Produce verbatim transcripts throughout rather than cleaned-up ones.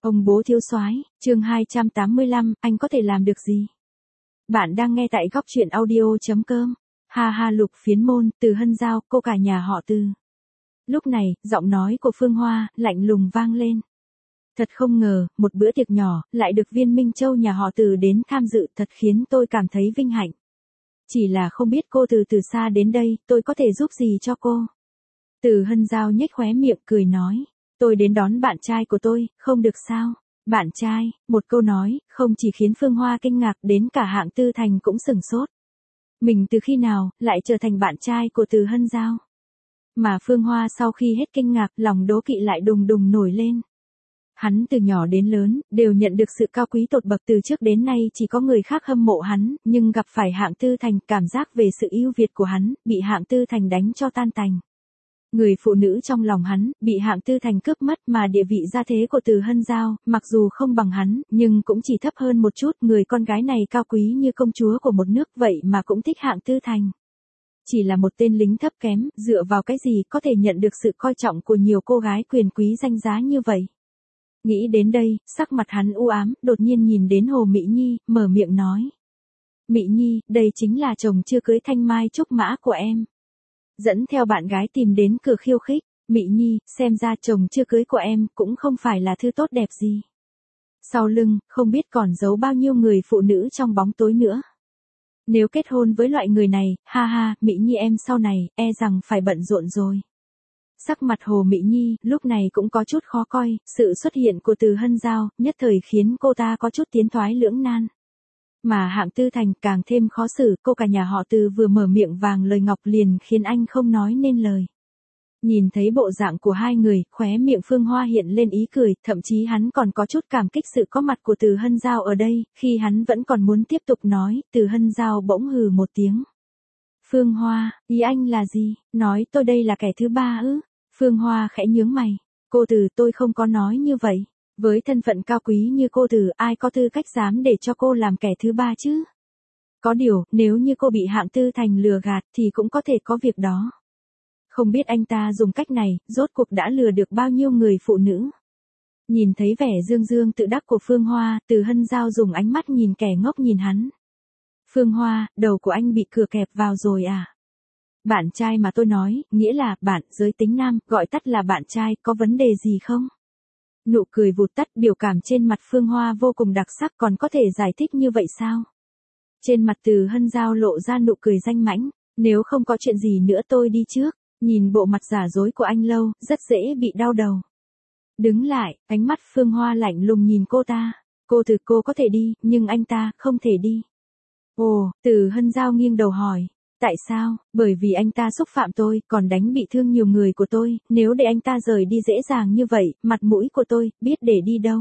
Ông bố thiếu soái, chương hai trăm tám mươi lăm, anh có thể làm được gì? Bạn đang nghe tại góc truyện audio chấm com. Ha ha Lục Phiến Môn, Từ Hân Giao, cô cả nhà họ Từ. Lúc này, giọng nói của Phương Hoa, lạnh lùng vang lên. Thật không ngờ, một bữa tiệc nhỏ, lại được Viên Minh Châu nhà họ Từ đến tham dự, thật khiến tôi cảm thấy vinh hạnh. Chỉ là không biết cô Từ từ xa đến đây, tôi có thể giúp gì cho cô? Từ Hân Giao nhếch khóe miệng cười nói. Tôi đến đón bạn trai của tôi, không được sao? Bạn trai, một câu nói, không chỉ khiến Phương Hoa kinh ngạc, đến cả Hạng Tư Thành cũng sửng sốt. Mình từ khi nào, lại trở thành bạn trai của Từ Hân Giao? Mà Phương Hoa sau khi hết kinh ngạc, lòng đố kỵ lại đùng đùng nổi lên. Hắn từ nhỏ đến lớn, đều nhận được sự cao quý tột bậc, từ trước đến nay chỉ có người khác hâm mộ hắn, nhưng gặp phải Hạng Tư Thành, cảm giác về sự ưu việt của hắn, bị Hạng Tư Thành đánh cho tan tành. Người phụ nữ trong lòng hắn, bị Hạng Tư Thành cướp mất, mà địa vị gia thế của Từ Hân Giao, mặc dù không bằng hắn, nhưng cũng chỉ thấp hơn một chút. Người con gái này cao quý như công chúa của một nước, vậy mà cũng thích Hạng Tư Thành. Chỉ là một tên lính thấp kém, dựa vào cái gì có thể nhận được sự coi trọng của nhiều cô gái quyền quý danh giá như vậy? Nghĩ đến đây, sắc mặt hắn u ám, đột nhiên nhìn đến Hồ Mỹ Nhi, mở miệng nói. Mỹ Nhi, đây chính là chồng chưa cưới Thanh Mai Trúc Mã của em. Dẫn theo bạn gái tìm đến cửa khiêu khích. Mỹ Nhi, xem ra chồng chưa cưới của em cũng không phải là thứ tốt đẹp gì. Sau lưng, không biết còn giấu bao nhiêu người phụ nữ trong bóng tối nữa. Nếu kết hôn với loại người này, ha ha, Mỹ Nhi em sau này, e rằng phải bận rộn rồi. Sắc mặt Hồ Mỹ Nhi, lúc này cũng có chút khó coi, sự xuất hiện của Từ Hân Giao, nhất thời khiến cô ta có chút tiến thoái lưỡng nan. Mà Hạng Tư Thành càng thêm khó xử, cô cả nhà họ Từ vừa mở miệng vàng lời ngọc liền khiến anh không nói nên lời. Nhìn thấy bộ dạng của hai người, khóe miệng Phương Hoa hiện lên ý cười, thậm chí hắn còn có chút cảm kích sự có mặt của Từ Hân Giao ở đây, khi hắn vẫn còn muốn tiếp tục nói, Từ Hân Giao bỗng hừ một tiếng. Phương Hoa, ý anh là gì? Nói tôi đây là kẻ thứ ba ư? Phương Hoa khẽ nhướng mày. Cô Từ, tôi không có nói như vậy. Với thân phận cao quý như cô Từ, ai có tư cách dám để cho cô làm kẻ thứ ba chứ? Có điều, nếu như cô bị Hạng Tư Thành lừa gạt thì cũng có thể có việc đó. Không biết anh ta dùng cách này, rốt cuộc đã lừa được bao nhiêu người phụ nữ. Nhìn thấy vẻ dương dương tự đắc của Phương Hoa, Từ Hân Giao dùng ánh mắt nhìn kẻ ngốc nhìn hắn. Phương Hoa, đầu của anh bị cửa kẹp vào rồi à? Bạn trai mà tôi nói, nghĩa là bạn, giới tính nam, gọi tắt là bạn trai, có vấn đề gì không? Nụ cười vụt tắt, biểu cảm trên mặt Phương Hoa vô cùng đặc sắc, còn có thể giải thích như vậy sao? Trên mặt Từ Hân Giao lộ ra nụ cười danh mãnh, nếu không có chuyện gì nữa tôi đi trước. Nhìn bộ mặt giả dối của anh lâu, rất dễ bị đau đầu. Đứng lại, ánh mắt Phương Hoa lạnh lùng nhìn cô ta. Cô Từ, cô có thể đi, nhưng anh ta không thể đi. Ồ, Từ Hân Giao nghiêng đầu hỏi. Tại sao? Bởi vì anh ta xúc phạm tôi, còn đánh bị thương nhiều người của tôi, nếu để anh ta rời đi dễ dàng như vậy, mặt mũi của tôi, biết để đi đâu.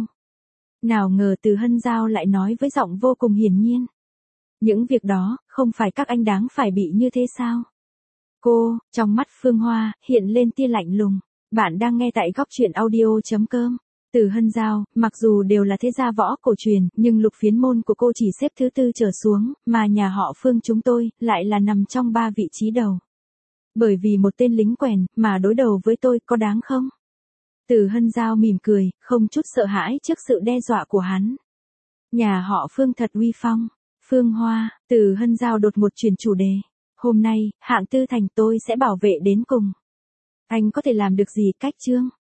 Nào ngờ Từ Hân Giao lại nói với giọng vô cùng hiển nhiên. Những việc đó, không phải các anh đáng phải bị như thế sao? Cô, trong mắt Phương Hoa, hiện lên tia lạnh lùng. Bạn đang nghe tại góc truyện audio chấm com. Từ Hân Giao, mặc dù đều là thế gia võ cổ truyền, nhưng Lục Phiến Môn của cô chỉ xếp thứ tư trở xuống, mà nhà họ Phương chúng tôi, lại là nằm trong ba vị trí đầu. Bởi vì một tên lính quèn, mà đối đầu với tôi, có đáng không? Từ Hân Giao mỉm cười, không chút sợ hãi trước sự đe dọa của hắn. Nhà họ Phương thật uy phong. Phương Hoa, Từ Hân Giao đột ngột chuyển chủ đề. Hôm nay, Hạng Tư Thành tôi sẽ bảo vệ đến cùng. Anh có thể làm được gì cách chương?